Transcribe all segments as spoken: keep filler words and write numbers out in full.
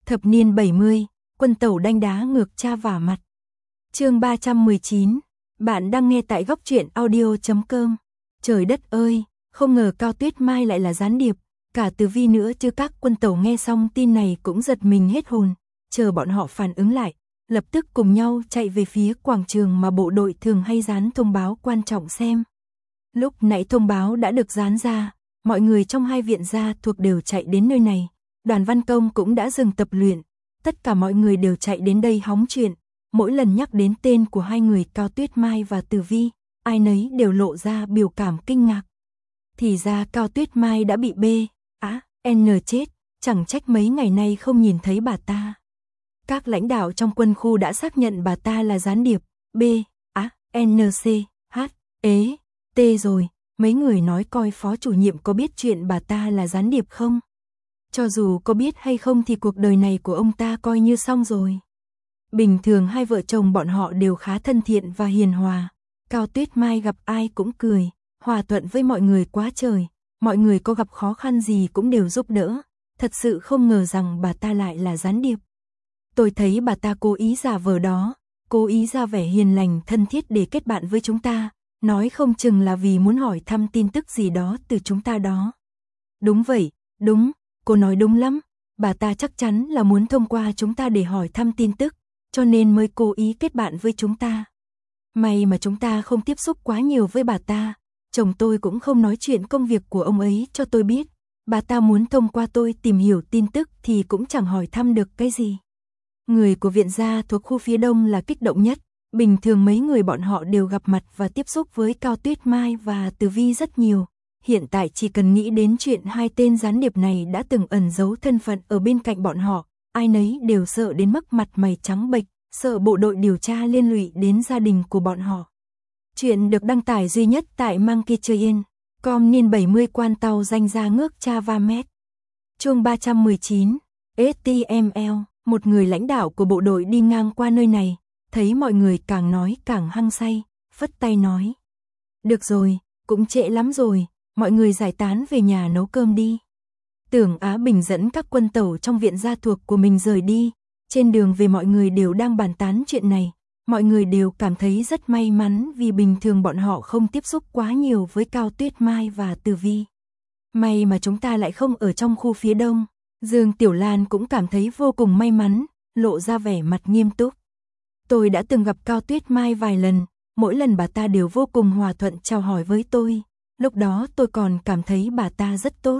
Thập niên bảy mươi, quân tẩu đanh đá ngược cha vả mặt. Chương ba trăm mười chín, bạn đang nghe tại góc truyện audio chấm com. Trời đất ơi, không ngờ Cao Tuyết Mai lại là gián điệp, cả Từ Vi nữa chứ. Các quân tẩu nghe xong tin này cũng giật mình hết hồn, chờ bọn họ phản ứng lại, lập tức cùng nhau chạy về phía quảng trường mà bộ đội thường hay dán thông báo quan trọng xem. Lúc nãy thông báo đã được dán ra, mọi người trong hai viện gia thuộc đều chạy đến nơi này. Đoàn văn công cũng đã dừng tập luyện, tất cả mọi người đều chạy đến đây hóng chuyện. Mỗi lần nhắc đến tên của hai người Cao Tuyết Mai và Từ Vi, ai nấy đều lộ ra biểu cảm kinh ngạc. Thì ra Cao Tuyết Mai đã bị B, á, N chết, chẳng trách mấy ngày nay không nhìn thấy bà ta. Các lãnh đạo trong quân khu đã xác nhận bà ta là gián điệp, B, á, N C, H, ế, T rồi. Mấy người nói coi phó chủ nhiệm có biết chuyện bà ta là gián điệp không? Cho dù có biết hay không thì cuộc đời này của ông ta coi như xong rồi. Bình thường hai vợ chồng bọn họ đều khá thân thiện và hiền hòa. Cao Tuyết Mai gặp ai cũng cười, hòa thuận với mọi người quá trời. Mọi người có gặp khó khăn gì cũng đều giúp đỡ. Thật sự không ngờ rằng bà ta lại là gián điệp. Tôi thấy bà ta cố ý giả vờ đó, cố ý ra vẻ hiền lành thân thiết để kết bạn với chúng ta. Nói không chừng là vì muốn hỏi thăm tin tức gì đó từ chúng ta đó. Đúng vậy, đúng, cô nói đúng lắm. Bà ta chắc chắn là muốn thông qua chúng ta để hỏi thăm tin tức, cho nên mới cố ý kết bạn với chúng ta. May mà chúng ta không tiếp xúc quá nhiều với bà ta. Chồng tôi cũng không nói chuyện công việc của ông ấy cho tôi biết. Bà ta muốn thông qua tôi tìm hiểu tin tức thì cũng chẳng hỏi thăm được cái gì. Người của viện gia thuộc khu phía đông là kích động nhất. Bình thường mấy người bọn họ đều gặp mặt và tiếp xúc với Cao Tuyết Mai và Từ Vi rất nhiều. Hiện tại chỉ cần nghĩ đến chuyện hai tên gián điệp này đã từng ẩn giấu thân phận ở bên cạnh bọn họ, ai nấy đều sợ đến mức mặt mày trắng bệch, sợ bộ đội điều tra liên lụy đến gia đình của bọn họ. Chuyện được đăng tải duy nhất tại Monkey Train, com niên bảy mươi quan tàu danh ra ngước cha va mét. Chương ba trăm mười chín, ét tê em lờ, một người lãnh đạo của bộ đội đi ngang qua nơi này. Thấy mọi người càng nói càng hăng say, phất tay nói. Được rồi, cũng trễ lắm rồi, mọi người giải tán về nhà nấu cơm đi. Tưởng Á Bình dẫn các quân tẩu trong viện gia thuộc của mình rời đi. Trên đường về mọi người đều đang bàn tán chuyện này. Mọi người đều cảm thấy rất may mắn vì bình thường bọn họ không tiếp xúc quá nhiều với Cao Tuyết Mai và Từ Vi. May mà chúng ta lại không ở trong khu phía đông. Dương Tiểu Lan cũng cảm thấy vô cùng may mắn, lộ ra vẻ mặt nghiêm túc. Tôi đã từng gặp Cao Tuyết Mai vài lần, mỗi lần bà ta đều vô cùng hòa thuận chào hỏi với tôi. Lúc đó tôi còn cảm thấy bà ta rất tốt.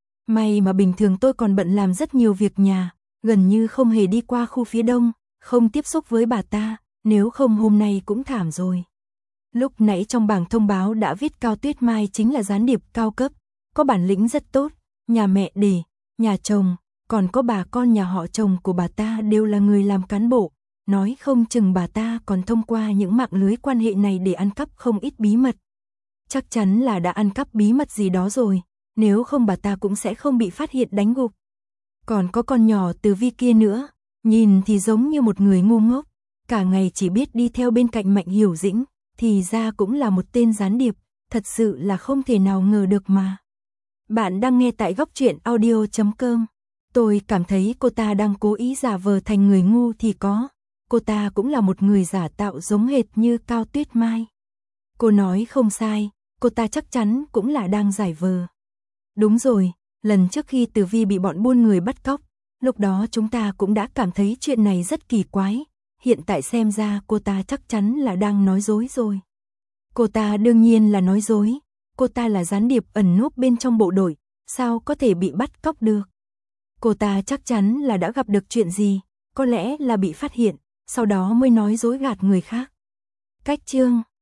May mà bình thường tôi còn bận làm rất nhiều việc nhà, gần như không hề đi qua khu phía đông, không tiếp xúc với bà ta, nếu không hôm nay cũng thảm rồi. Lúc nãy trong bảng thông báo đã viết Cao Tuyết Mai chính là gián điệp cao cấp, có bản lĩnh rất tốt, nhà mẹ đẻ, nhà chồng, còn có bà con nhà họ chồng của bà ta đều là người làm cán bộ. Nói không chừng bà ta còn thông qua những mạng lưới quan hệ này để ăn cắp không ít bí mật. Chắc chắn là đã ăn cắp bí mật gì đó rồi, nếu không bà ta cũng sẽ không bị phát hiện đánh gục. Còn có con nhỏ Từ Vi kia nữa, nhìn thì giống như một người ngu ngốc, cả ngày chỉ biết đi theo bên cạnh Mạnh Hiểu Dĩnh, thì ra cũng là một tên gián điệp, thật sự là không thể nào ngờ được mà. Bạn đang nghe tại góc truyện audio chấm com. Tôi cảm thấy cô ta đang cố ý giả vờ thành người ngu thì có. Cô ta cũng là một người giả tạo giống hệt như Cao Tuyết Mai. Cô nói không sai, cô ta chắc chắn cũng là đang giải vờ. Đúng rồi, lần trước khi Từ Vi bị bọn buôn người bắt cóc, lúc đó chúng ta cũng đã cảm thấy chuyện này rất kỳ quái. Hiện tại xem ra cô ta chắc chắn là đang nói dối rồi. Cô ta đương nhiên là nói dối, cô ta là gián điệp ẩn núp bên trong bộ đội, sao có thể bị bắt cóc được. Cô ta chắc chắn là đã gặp được chuyện gì, có lẽ là bị phát hiện, sau đó mới nói dối gạt người khác. Cách chương